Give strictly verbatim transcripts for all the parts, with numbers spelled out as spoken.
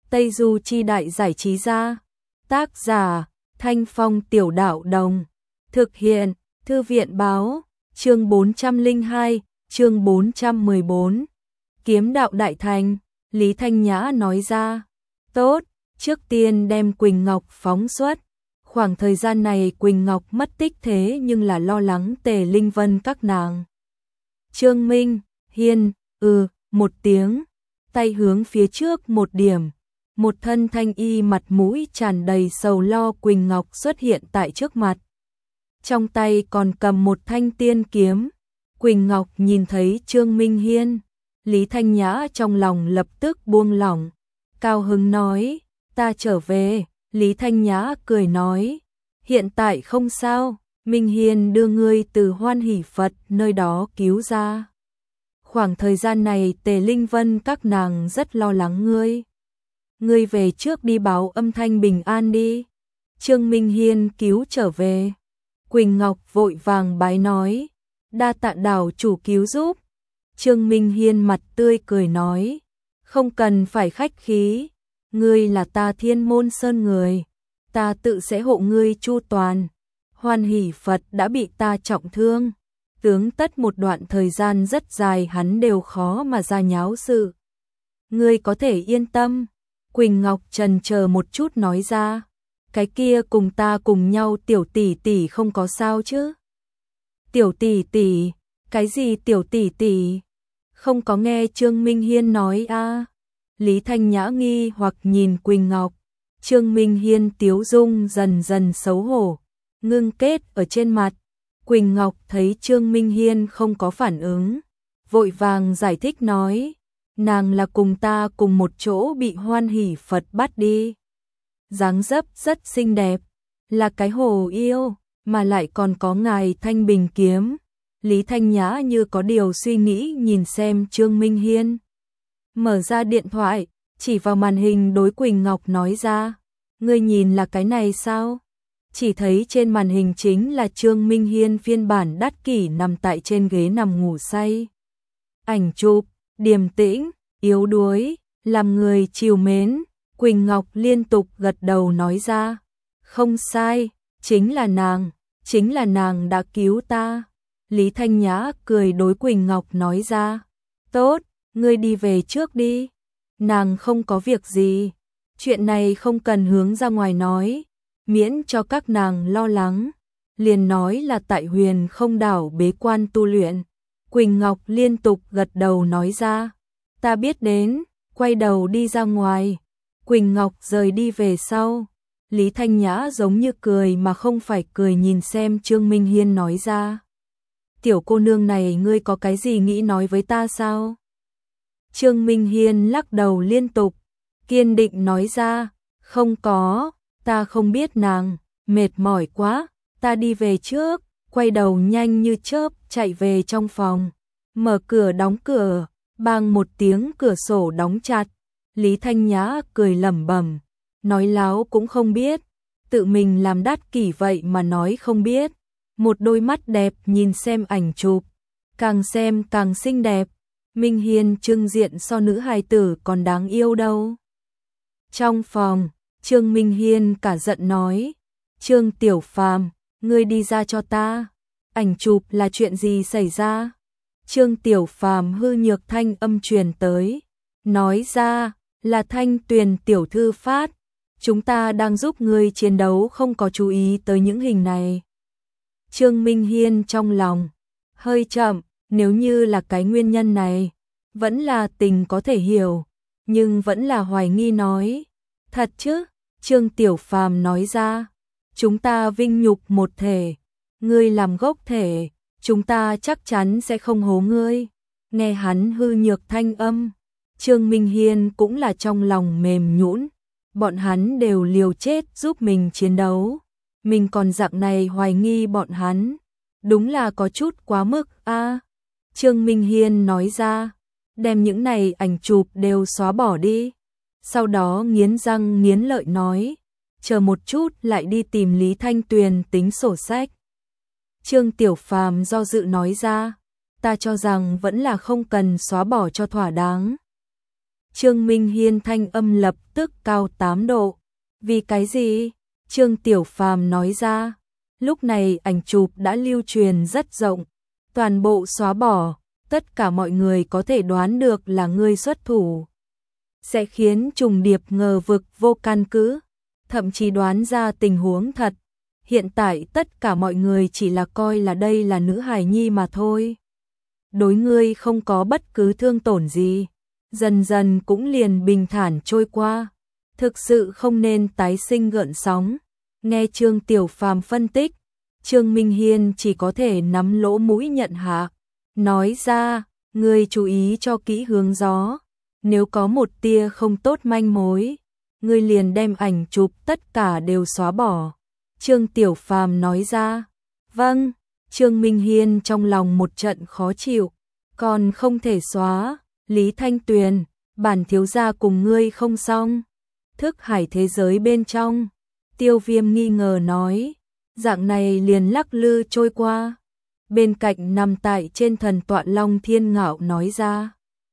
Tây Du Chi Đại Giải Trí Gia. Tác giả, Thanh Phong Tiểu Đạo Đồng. Thực hiện, Thư viện Báo. Chương bốn trăm lẻ hai, chương bốn trăm mười bốn. Kiếm đạo đại thành, Lý Thanh Nhã nói ra. Tốt, trước tiên đem Quỳnh Ngọc phóng xuất. Khoảng thời gian này Quỳnh Ngọc mất tích thế nhưng là lo lắng Tề Linh Vân các nàng. Trương Minh Hiên, ừ, một tiếng, tay hướng phía trước một điểm. Một thân thanh y mặt mũi tràn đầy sầu lo Quỳnh Ngọc xuất hiện tại trước mặt. Trong tay còn cầm một thanh tiên kiếm. Quỳnh Ngọc nhìn thấy Trương Minh Hiên, Lý Thanh Nhã trong lòng lập tức buông lỏng. Cao hứng nói, ta trở về. Lý Thanh Nhã cười nói, hiện tại không sao, Minh Hiên đưa ngươi từ Hoan Hỷ Phật nơi đó cứu ra. Khoảng thời gian này Tề Linh Vân các nàng rất lo lắng ngươi. Ngươi về trước đi báo âm thanh bình an đi. Trương Minh Hiên cứu trở về. Quỳnh Ngọc vội vàng bái nói, đa tạ đảo chủ cứu giúp. Trương Minh Hiên mặt tươi cười nói, không cần phải khách khí, ngươi là ta Thiên Môn Sơn người, ta tự sẽ hộ ngươi chu toàn. Hoan Hỷ Phật đã bị ta trọng thương, tướng tất một đoạn thời gian rất dài hắn đều khó mà ra nháo sự. Ngươi có thể yên tâm. Quỳnh Ngọc trần chờ một chút nói ra, cái kia cùng ta cùng nhau tiểu tỷ tỷ không có sao chứ? Tiểu tỷ tỷ, cái gì tiểu tỷ tỷ? Không có nghe Trương Minh Hiên nói a? À? Lý Thanh Nhã nghi hoặc nhìn Quỳnh Ngọc. Trương Minh Hiên tiếu dung dần dần xấu hổ, ngưng kết ở trên mặt. Quỳnh Ngọc thấy Trương Minh Hiên không có phản ứng, vội vàng giải thích nói, nàng là cùng ta cùng một chỗ bị Hoan Hỷ Phật bắt đi. Dáng dấp rất xinh đẹp, là cái hồ yêu, mà lại còn có ngài thanh bình kiếm. Lý Thanh Nhã như có điều suy nghĩ nhìn xem Trương Minh Hiên. Mở ra điện thoại, chỉ vào màn hình đối Quỳnh Ngọc nói ra, ngươi nhìn là cái này sao? Chỉ thấy trên màn hình chính là Trương Minh Hiên phiên bản đắt kỷ nằm tại trên ghế nằm ngủ say. Ảnh chụp, điềm tĩnh, yếu đuối, làm người trìu mến. Quỳnh Ngọc liên tục gật đầu nói ra, không sai, chính là nàng, chính là nàng đã cứu ta. Lý Thanh Nhã cười đối Quỳnh Ngọc nói ra, tốt, ngươi đi về trước đi, nàng không có việc gì, chuyện này không cần hướng ra ngoài nói, miễn cho các nàng lo lắng. Liền nói là tại Huyền Không Đảo bế quan tu luyện. Quỳnh Ngọc liên tục gật đầu nói ra, ta biết đến, quay đầu đi ra ngoài. Quỳnh Ngọc rời đi về sau. Lý Thanh Nhã giống như cười mà không phải cười nhìn xem Trương Minh Hiên nói ra, tiểu cô nương này ngươi có cái gì nghĩ nói với ta sao? Trương Minh Hiên lắc đầu liên tục, kiên định nói ra, không có, ta không biết nàng, mệt mỏi quá, ta đi về trước. Quay đầu nhanh như chớp chạy về trong phòng, mở cửa đóng cửa, bang một tiếng cửa sổ đóng chặt. Lý Thanh Nhã cười lẩm bẩm, nói láo cũng không biết, tự mình làm đắt kỷ vậy mà nói không biết. Một đôi mắt đẹp nhìn xem ảnh chụp, càng xem càng xinh đẹp. Minh Hiên trưng diện so nữ hài tử còn đáng yêu đâu. Trong phòng, Trương Minh Hiên cả giận nói, Trương Tiểu Phàm, ngươi đi ra cho ta, ảnh chụp là chuyện gì xảy ra? Trương Tiểu Phàm hư nhược thanh âm truyền tới, nói ra, là Thanh Tuyền tiểu thư phát, chúng ta đang giúp ngươi chiến đấu không có chú ý tới những hình này. Trương Minh Hiên trong lòng hơi chậm, nếu như là cái nguyên nhân này, vẫn là tình có thể hiểu, nhưng vẫn là hoài nghi nói, thật chứ? Trương Tiểu Phàm nói ra, chúng ta vinh nhục một thể, ngươi làm gốc thể, chúng ta chắc chắn sẽ không hố ngươi. Nghe hắn hư nhược thanh âm, Trương Minh Hiên cũng là trong lòng mềm nhũn, bọn hắn đều liều chết giúp mình chiến đấu, mình còn dạng này hoài nghi bọn hắn, đúng là có chút quá mức a. À, Trương Minh Hiên nói ra, đem những này ảnh chụp đều xóa bỏ đi. Sau đó nghiến răng nghiến lợi nói, chờ một chút lại đi tìm Lý Thanh Tuyền tính sổ sách. Trương Tiểu Phàm do dự nói ra, ta cho rằng vẫn là không cần xóa bỏ cho thỏa đáng. Trương Minh Hiên thanh âm lập tức cao tám độ. Vì cái gì? Trương Tiểu Phàm nói ra. Lúc này ảnh chụp đã lưu truyền rất rộng, toàn bộ xóa bỏ, tất cả mọi người có thể đoán được là ngươi xuất thủ. Sẽ khiến trùng điệp ngờ vực vô căn cứ, thậm chí đoán ra tình huống thật. Hiện tại tất cả mọi người chỉ là coi là đây là nữ hài nhi mà thôi. Đối ngươi không có bất cứ thương tổn gì, dần dần cũng liền bình thản trôi qua. Thực sự không nên tái sinh gợn sóng. Nghe Trương Tiểu Phàm phân tích, Trương Minh Hiên chỉ có thể nắm lỗ mũi nhận hạ. Nói ra, ngươi chú ý cho kỹ hướng gió. Nếu có một tia không tốt manh mối, ngươi liền đem ảnh chụp tất cả đều xóa bỏ. Trương Tiểu Phàm nói ra. Vâng, Trương Minh Hiên trong lòng một trận khó chịu. Còn không thể xóa, Lý Thanh Tuyền, bản thiếu gia cùng ngươi không xong. Thức hải thế giới bên trong, Tiêu Viêm nghi ngờ nói. Dạng này liền lắc lư trôi qua. Bên cạnh nằm tại trên thần tọa Long Thiên Ngạo nói ra.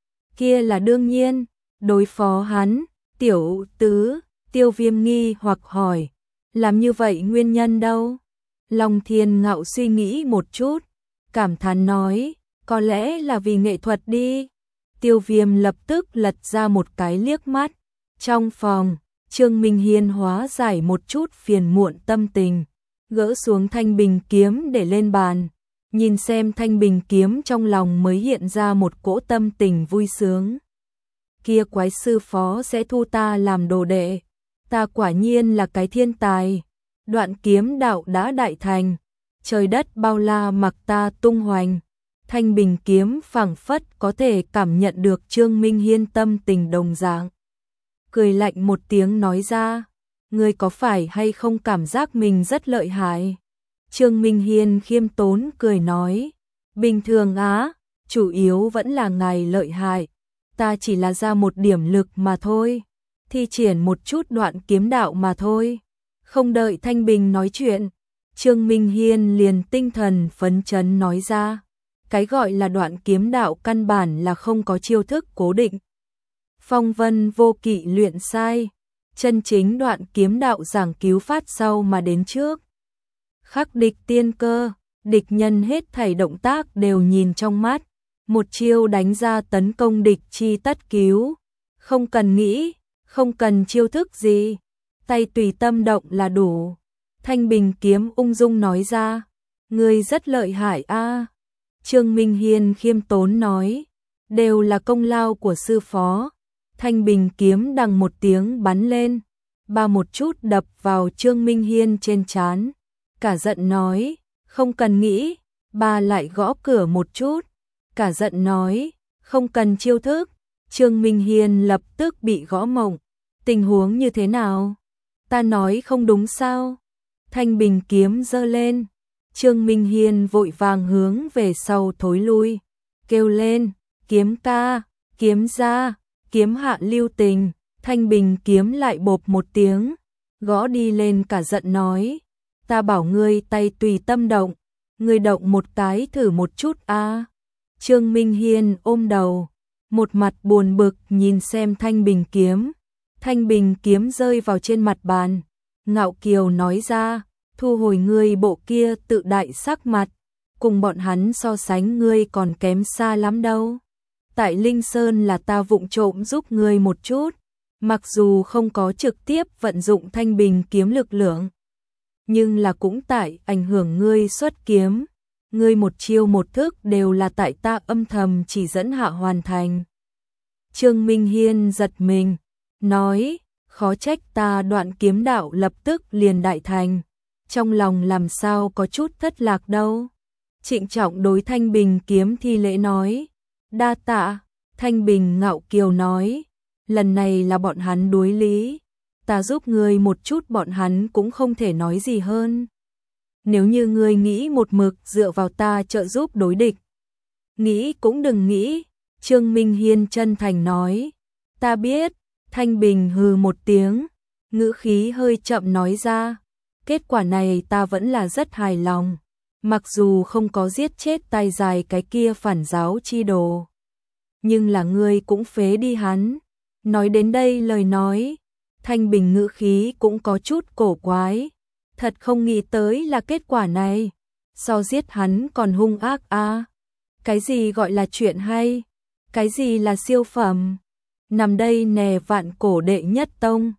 Kia là đương nhiên, đối phó hắn, tiểu tứ, Tiêu Viêm nghi hoặc hỏi. Làm như vậy nguyên nhân đâu? Long Thiên Ngạo suy nghĩ một chút, cảm thán nói, có lẽ là vì nghệ thuật đi. Tiêu Viêm lập tức lật ra một cái liếc mắt. Trong phòng, Trương Minh Hiên hóa giải một chút phiền muộn tâm tình, gỡ xuống thanh bình kiếm để lên bàn. Nhìn xem thanh bình kiếm trong lòng mới hiện ra một cỗ tâm tình vui sướng. Kia quái sư phó sẽ thu ta làm đồ đệ. Ta quả nhiên là cái thiên tài. Đoạn kiếm đạo đã đại thành. Trời đất bao la mặc ta tung hoành. Thanh bình kiếm phảng phất có thể cảm nhận được Trương Minh Hiên tâm tình đồng dạng. Cười lạnh một tiếng nói ra. Ngươi có phải hay không cảm giác mình rất lợi hại? Trương Minh Hiên khiêm tốn cười nói. Bình thường á, chủ yếu vẫn là ngài lợi hại. Ta chỉ là ra một điểm lực mà thôi. Thi triển một chút đoạn kiếm đạo mà thôi. Không đợi Thanh Bình nói chuyện, Trương Minh Hiên liền tinh thần phấn chấn nói ra. Cái gọi là đoạn kiếm đạo căn bản là không có chiêu thức cố định. Phong vân vô kỵ luyện sai. Chân chính đoạn kiếm đạo giảng cứu phát sau mà đến trước. Khắc địch tiên cơ, địch nhân hết thảy động tác đều nhìn trong mắt. Một chiêu đánh ra tấn công địch chi tất cứu. Không cần nghĩ, không cần chiêu thức gì. Tay tùy tâm động là đủ. Thanh bình kiếm ung dung nói ra. Ngươi rất lợi hại a. Trương Minh Hiên khiêm tốn nói. Đều là công lao của sư phó. Thanh bình kiếm đằng một tiếng bắn lên. Ba một chút đập vào Trương Minh Hiên trên trán. Cả giận nói. Không cần nghĩ. Ba lại gõ cửa một chút. Cả giận nói. Không cần chiêu thức. Trương Minh Hiên lập tức bị gõ mộng. Tình huống như thế nào? Ta nói không đúng sao? Thanh bình kiếm giơ lên. Trương Minh Hiên vội vàng hướng về sau thối lui. Kêu lên. Kiếm ca. Kiếm ra. Kiếm hạ lưu tình. Thanh bình kiếm lại bộp một tiếng. Gõ đi lên cả giận nói. Ta bảo ngươi tay tùy tâm động. Ngươi động một cái thử một chút a. Trương Minh Hiên ôm đầu. Một mặt buồn bực nhìn xem thanh bình kiếm. Thanh bình kiếm rơi vào trên mặt bàn. Ngạo kiều nói ra. Thu hồi ngươi bộ kia tự đại sắc mặt. Cùng bọn hắn so sánh ngươi còn kém xa lắm đâu. Tại Linh Sơn là ta vụng trộm giúp ngươi một chút. Mặc dù không có trực tiếp vận dụng thanh bình kiếm lực lượng. Nhưng là cũng tại ảnh hưởng ngươi xuất kiếm. Ngươi một chiêu một thức đều là tại ta âm thầm chỉ dẫn hạ hoàn thành. Trương Minh Hiên giật mình. Nói, khó trách ta đoạn kiếm đạo lập tức liền đại thành. Trong lòng làm sao có chút thất lạc đâu. Trịnh trọng đối Thanh Bình kiếm thi lễ nói. Đa tạ. Thanh Bình ngạo kiều nói. Lần này là bọn hắn đối lý. Ta giúp ngươi một chút bọn hắn cũng không thể nói gì hơn. Nếu như ngươi nghĩ một mực dựa vào ta trợ giúp đối địch. Nghĩ cũng đừng nghĩ. Trương Minh Hiên chân thành nói. Ta biết. Thanh Bình hừ một tiếng. Ngữ khí hơi chậm nói ra. Kết quả này ta vẫn là rất hài lòng. Mặc dù không có giết chết tay dài cái kia phản giáo chi đồ. Nhưng là ngươi cũng phế đi hắn. Nói đến đây lời nói, Thanh Bình ngữ khí cũng có chút cổ quái. Thật không nghĩ tới là kết quả này. So giết hắn còn hung ác a. À. Cái gì gọi là chuyện hay? Cái gì là siêu phẩm? Nằm đây nè vạn cổ đệ nhất tông.